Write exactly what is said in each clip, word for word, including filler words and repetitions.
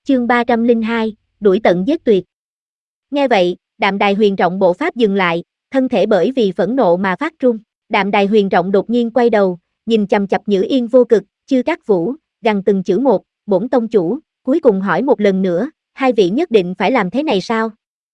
chương ba trăm lẻ hai, đuổi tận giết tuyệt. Nghe vậy, Đạm Đài Huyền Trọng bộ pháp dừng lại, thân thể bởi vì phẫn nộ mà phát run. Đạm Đài Huyền Trọng đột nhiên quay đầu, nhìn chằm chằm Nhữ Yên Vô Cực, Chư Cát Vũ, gằn từng chữ một, bổn tông chủ, cuối cùng hỏi một lần nữa, hai vị nhất định phải làm thế này sao?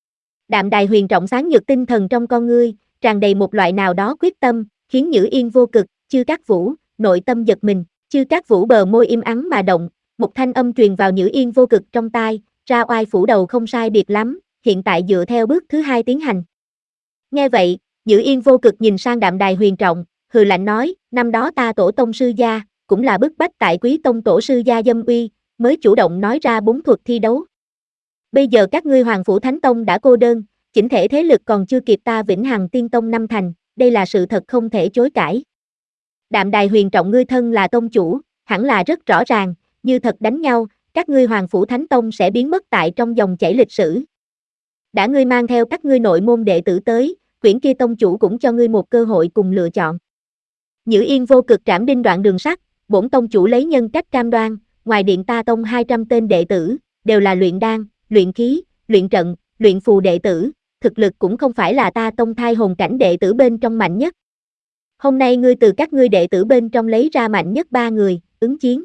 Đạm Đài Huyền Trọng sáng nhược tinh thần trong con ngươi, tràn đầy một loại nào đó quyết tâm, khiến Nhữ Yên Vô Cực, Chư Cát Vũ, nội tâm giật mình. Chư Cát Vũ bờ môi im ắng mà động, một thanh âm truyền vào Nhữ Yên Vô Cực trong tai, ra oai phủ đầu không sai biệt lắm, hiện tại dựa theo bước thứ hai tiến hành. Nghe vậy, Nhữ Yên Vô Cực nhìn sang Đạm Đài Huyền Trọng, hừ lạnh nói, năm đó ta tổ tông sư gia, cũng là bức bách tại quý tông tổ sư gia dâm uy, mới chủ động nói ra bốn thuật thi đấu. Bây giờ các ngươi Hoàng Phủ Thánh Tông đã cô đơn, chỉnh thể thế lực còn chưa kịp ta Vĩnh Hằng Tiên Tông năm thành, đây là sự thật không thể chối cãi. Đạm Đài Huyền Trọng ngươi thân là tông chủ, hẳn là rất rõ ràng, như thật đánh nhau, các ngươi Hoàng Phủ Thánh Tông sẽ biến mất tại trong dòng chảy lịch sử. Đã ngươi mang theo các ngươi nội môn đệ tử tới, quyển kia tông chủ cũng cho ngươi một cơ hội cùng lựa chọn. Nhữ Yên Vô Cực trảm đinh đoạn đường sắt, bổn tông chủ lấy nhân cách cam đoan, ngoài điện ta tông hai trăm tên đệ tử, đều là luyện đan, luyện khí, luyện trận, luyện phù đệ tử, thực lực cũng không phải là ta tông thai hồn cảnh đệ tử bên trong mạnh nhất. Hôm nay ngươi từ các ngươi đệ tử bên trong lấy ra mạnh nhất ba người, ứng chiến.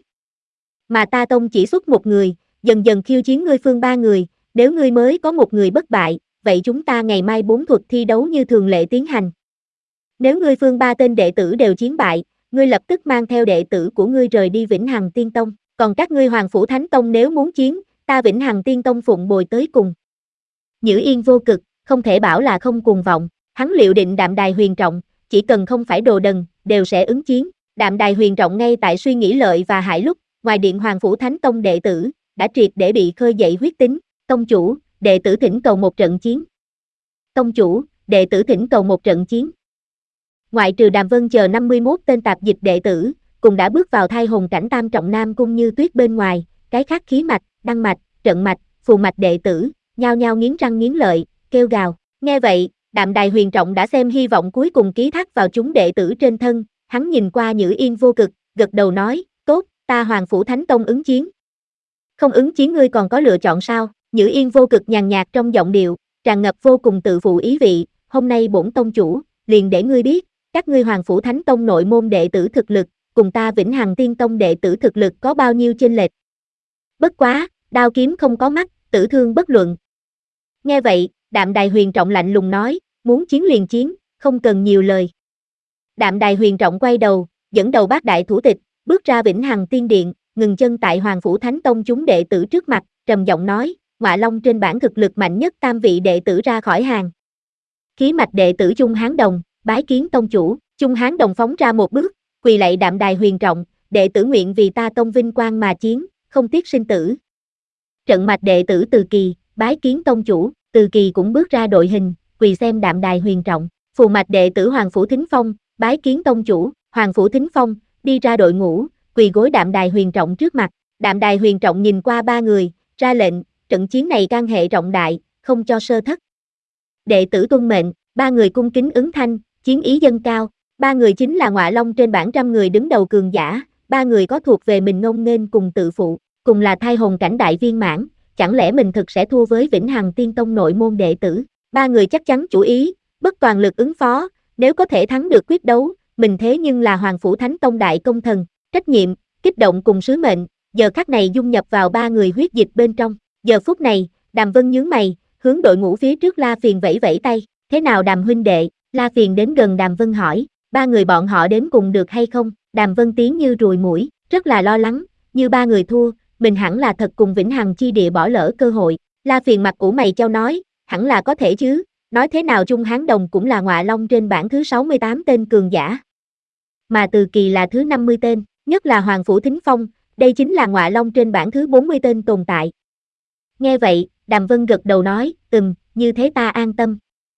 Mà ta tông chỉ xuất một người, dần dần khiêu chiến ngươi phương ba người, nếu ngươi mới có một người bất bại, vậy chúng ta ngày mai bốn thuật thi đấu như thường lệ tiến hành. Nếu ngươi phương ba tên đệ tử đều chiến bại, ngươi lập tức mang theo đệ tử của ngươi rời đi Vĩnh Hằng Tiên Tông, còn các ngươi Hoàng Phủ Thánh Tông nếu muốn chiến, ta Vĩnh Hằng Tiên Tông phụng bồi tới cùng. Nhữ Yên Vô Cực, không thể bảo là không cuồng vọng, hắn liệu định Đạm Đài Huyền Trọng, chỉ cần không phải đồ đần, đều sẽ ứng chiến. Đạm Đài Huyền Trọng ngay tại suy nghĩ lợi và hại lúc, ngoài điện Hoàng Phủ Thánh Tông đệ tử, đã triệt để bị khơi dậy huyết tính, tông chủ, đệ tử thỉnh cầu một trận chiến. Tông chủ, đệ tử thỉnh cầu một trận chiến. Ngoại trừ Đàm Vân chờ năm mươi mốt tên tạp dịch đệ tử, cùng đã bước vào thai hồn cảnh tam trọng nam cung như tuyết bên ngoài, cái khác khí mạch, đăng mạch, trận mạch, phù mạch đệ tử, nhao nhao nghiến răng nghiến lợi, kêu gào. Nghe vậy, Đạm Đài Huyền Trọng đã xem hy vọng cuối cùng ký thác vào chúng đệ tử trên thân, hắn nhìn qua Nhữ Yên Vô Cực, gật đầu nói, tốt, ta Hoàng Phủ Thánh Tông ứng chiến. Không ứng chiến ngươi còn có lựa chọn sao? Nhữ Yên Vô Cực nhàn nhạt trong giọng điệu, tràn ngập vô cùng tự phụ ý vị, hôm nay bổn tông chủ, liền để ngươi biết, các ngươi Hoàng Phủ Thánh Tông nội môn đệ tử thực lực, cùng ta Vĩnh Hằng Tiên Tông đệ tử thực lực có bao nhiêu chênh lệch. Bất quá, đao kiếm không có mắt, tử thương bất luận. Nghe vậy, Đạm Đài Huyền Trọng lạnh lùng nói, muốn chiến liền chiến, không cần nhiều lời. Đạm Đài Huyền Trọng quay đầu, dẫn đầu bát đại thủ tịch, bước ra Vĩnh Hằng Tiên Điện, ngừng chân tại Hoàng Phủ Thánh Tông chúng đệ tử trước mặt, trầm giọng nói, Ngọa Long trên bảng thực lực mạnh nhất tam vị đệ tử ra khỏi hàng. Khí mạch đệ tử Chung Hán Đồng, bái kiến tông chủ. Chung Hán Đồng phóng ra một bước, quỳ lạy Đạm Đài Huyền Trọng, đệ tử nguyện vì ta tông vinh quang mà chiến, không tiếc sinh tử. Trận mạch đệ tử Từ Kỳ, bái kiến tông chủ. Từ Kỳ cũng bước ra đội hình, quỳ xem Đạm Đài Huyền Trọng. Phù mạch đệ tử Hoàng Phủ Thính Phong, bái kiến tông chủ. Hoàng Phủ Thính Phong, đi ra đội ngũ, quỳ gối Đạm Đài Huyền Trọng trước mặt. Đạm Đài Huyền Trọng nhìn qua ba người, ra lệnh, trận chiến này can hệ trọng đại, không cho sơ thất. Đệ tử tuân mệnh, ba người cung kính ứng thanh, chiến ý dâng cao. Ba người chính là Ngọa Long trên bảng trăm người đứng đầu cường giả, ba người có thuộc về mình ngông nghênh cùng tự phụ, cùng là thai hồn cảnh đại viên mãn, chẳng lẽ mình thực sẽ thua với Vĩnh Hằng Tiên Tông nội môn đệ tử? Ba người chắc chắn chủ ý, bất toàn lực ứng phó, nếu có thể thắng được quyết đấu, mình thế nhưng là Hoàng Phủ Thánh Tông đại công thần, trách nhiệm, kích động cùng sứ mệnh, giờ khắc này dung nhập vào ba người huyết dịch bên trong. Giờ phút này, Đàm Vân nhướng mày, hướng đội ngũ phía trước La Phiền vẫy vẫy tay, thế nào Đàm huynh đệ? La Phiền đến gần Đàm Vân hỏi, ba người bọn họ đến cùng được hay không? Đàm Vân tiếng như ruồi muỗi, rất là lo lắng, như ba người thua, mình hẳn là thật cùng Vĩnh Hằng chi địa bỏ lỡ cơ hội. La Phiền mặt ủ mày chau nói, hẳn là có thể chứ, nói thế nào Chung Hán Đồng cũng là Ngọa Long trên bảng thứ sáu mươi tám tên cường giả. Mà Từ Kỳ là thứ năm mươi tên, nhất là Hoàng Phủ Thính Phong, đây chính là Ngọa Long trên bảng thứ bốn mươi tên tồn tại. Nghe vậy, Đàm Vân gật đầu nói, ừm, như thế ta an tâm.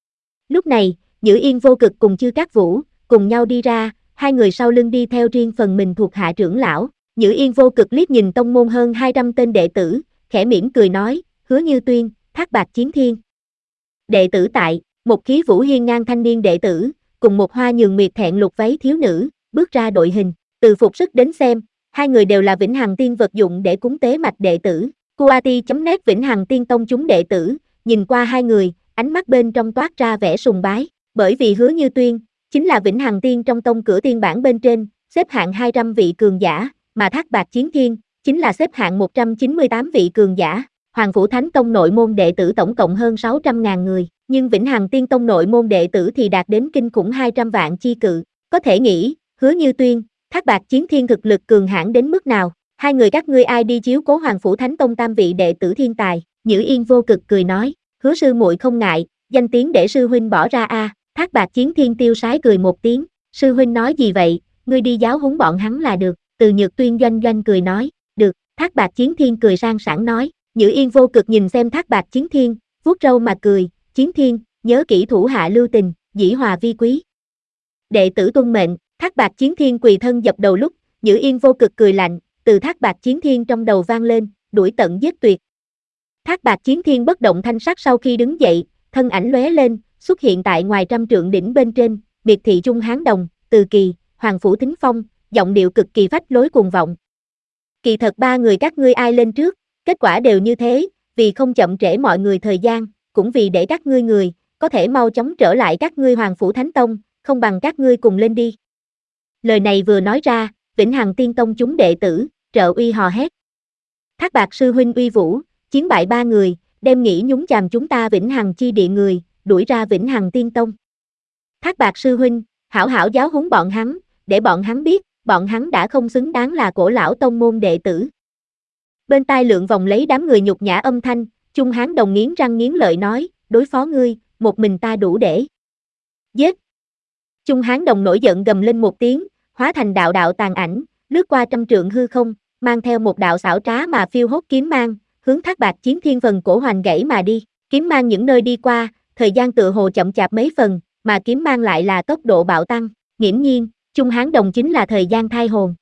Lúc này, Nhữ Yên Vô Cực cùng Chư Cát Vũ, cùng nhau đi ra, hai người sau lưng đi theo riêng phần mình thuộc hạ trưởng lão. Nhữ Yên Vô Cực liếc nhìn tông môn hơn hai trăm tên đệ tử, khẽ mỉm cười nói, Hứa Như Tuyên, Thác Bạc Chiến Thiên. Đệ tử tại, một khí vũ hiên ngang thanh niên đệ tử, cùng một hoa nhường nguyệt thẹn lục váy thiếu nữ, bước ra đội hình, từ phục sức đến xem, hai người đều là Vĩnh Hằng Tiên vật dụng để cúng tế mạch đệ tử. Kuati chấm net Vĩnh Hằng Tiên Tông chúng đệ tử, nhìn qua hai người, ánh mắt bên trong toát ra vẻ sùng bái, bởi vì Hứa Như Tuyên, chính là Vĩnh Hằng Tiên trong tông cửa tiên bản bên trên, xếp hạng hai trăm vị cường giả, mà Thác Bạt Chiến Thiên, chính là xếp hạng một trăm chín mươi tám vị cường giả. Hoàng Phủ Thánh Tông nội môn đệ tử tổng cộng hơn sáu trăm ngàn người, nhưng Vĩnh Hằng Tiên Tông nội môn đệ tử thì đạt đến kinh khủng hai trăm vạn chi cự. Có thể nghĩ, Hứa Như Tuyên, Thác Bạt Chiến Thiên thực lực cường hãn đến mức nào. Hai người các ngươi ai đi chiếu cố Hoàng Phủ Thánh Tông tam vị đệ tử thiên tài? Nhữ Yên Vô Cực cười nói, Hứa sư muội không ngại, danh tiếng để sư huynh bỏ ra a. À. Thác Bạt Chiến Thiên tiêu sái cười một tiếng, sư huynh nói gì vậy, ngươi đi giáo huấn bọn hắn là được. Từ Nhược Tuyên doanh doanh cười nói, được. Thác Bạt Chiến Thiên cười sang sảng nói. Nhữ Yên Vô Cực nhìn xem Thác Bạt Chiến Thiên, vuốt râu mà cười, Chiến Thiên, nhớ kỹ thủ hạ lưu tình, dĩ hòa vi quý. Đệ tử tuân mệnh. Thác Bạt Chiến Thiên quỳ thân dập đầu lúc, Nhữ Yên Vô Cực cười lạnh, từ Thác Bạt Chiến Thiên trong đầu vang lên, đuổi tận giết tuyệt. Thác Bạt Chiến Thiên bất động thanh sắc sau khi đứng dậy, thân ảnh lóe lên, xuất hiện tại ngoài trăm trượng đỉnh bên trên, biệt thị Trung Hán Đồng, Từ Kỳ, Hoàng Phủ Thính Phong, giọng điệu cực kỳ phách lối cuồng vọng. Kỳ thật ba người các ngươi ai lên trước, kết quả đều như thế, vì không chậm trễ mọi người thời gian, cũng vì để các ngươi người, có thể mau chóng trở lại các ngươi Hoàng Phủ Thánh Tông, không bằng các ngươi cùng lên đi. Lời này vừa nói ra, Vĩnh Hằng Tiên Tông chúng đệ tử, trợ uy hò hét. Thác Bạt sư huynh uy vũ, chiến bại ba người, đem nghĩ nhúng chàm chúng ta Vĩnh Hằng chi địa người, đuổi ra Vĩnh Hằng Tiên Tông. Thác Bạt sư huynh, hảo hảo giáo huấn bọn hắn, để bọn hắn biết, bọn hắn đã không xứng đáng là cổ lão tông môn đệ tử. Bên tai lượn vòng lấy đám người nhục nhã âm thanh, Trung Hán Đồng nghiến răng nghiến lợi nói, đối phó ngươi, một mình ta đủ để. Giết! Trung Hán Đồng nổi giận gầm lên một tiếng, hóa thành đạo đạo tàn ảnh, lướt qua trăm trượng hư không, mang theo một đạo xảo trá mà phiêu hốt kiếm mang, hướng Thác Bạt Chiến Thiên phần cổ hoành gãy mà đi. Kiếm mang những nơi đi qua, thời gian tựa hồ chậm chạp mấy phần, mà kiếm mang lại là tốc độ bạo tăng. Nghiễm nhiên, Trung Hán Đồng chính là thời gian thai hồn.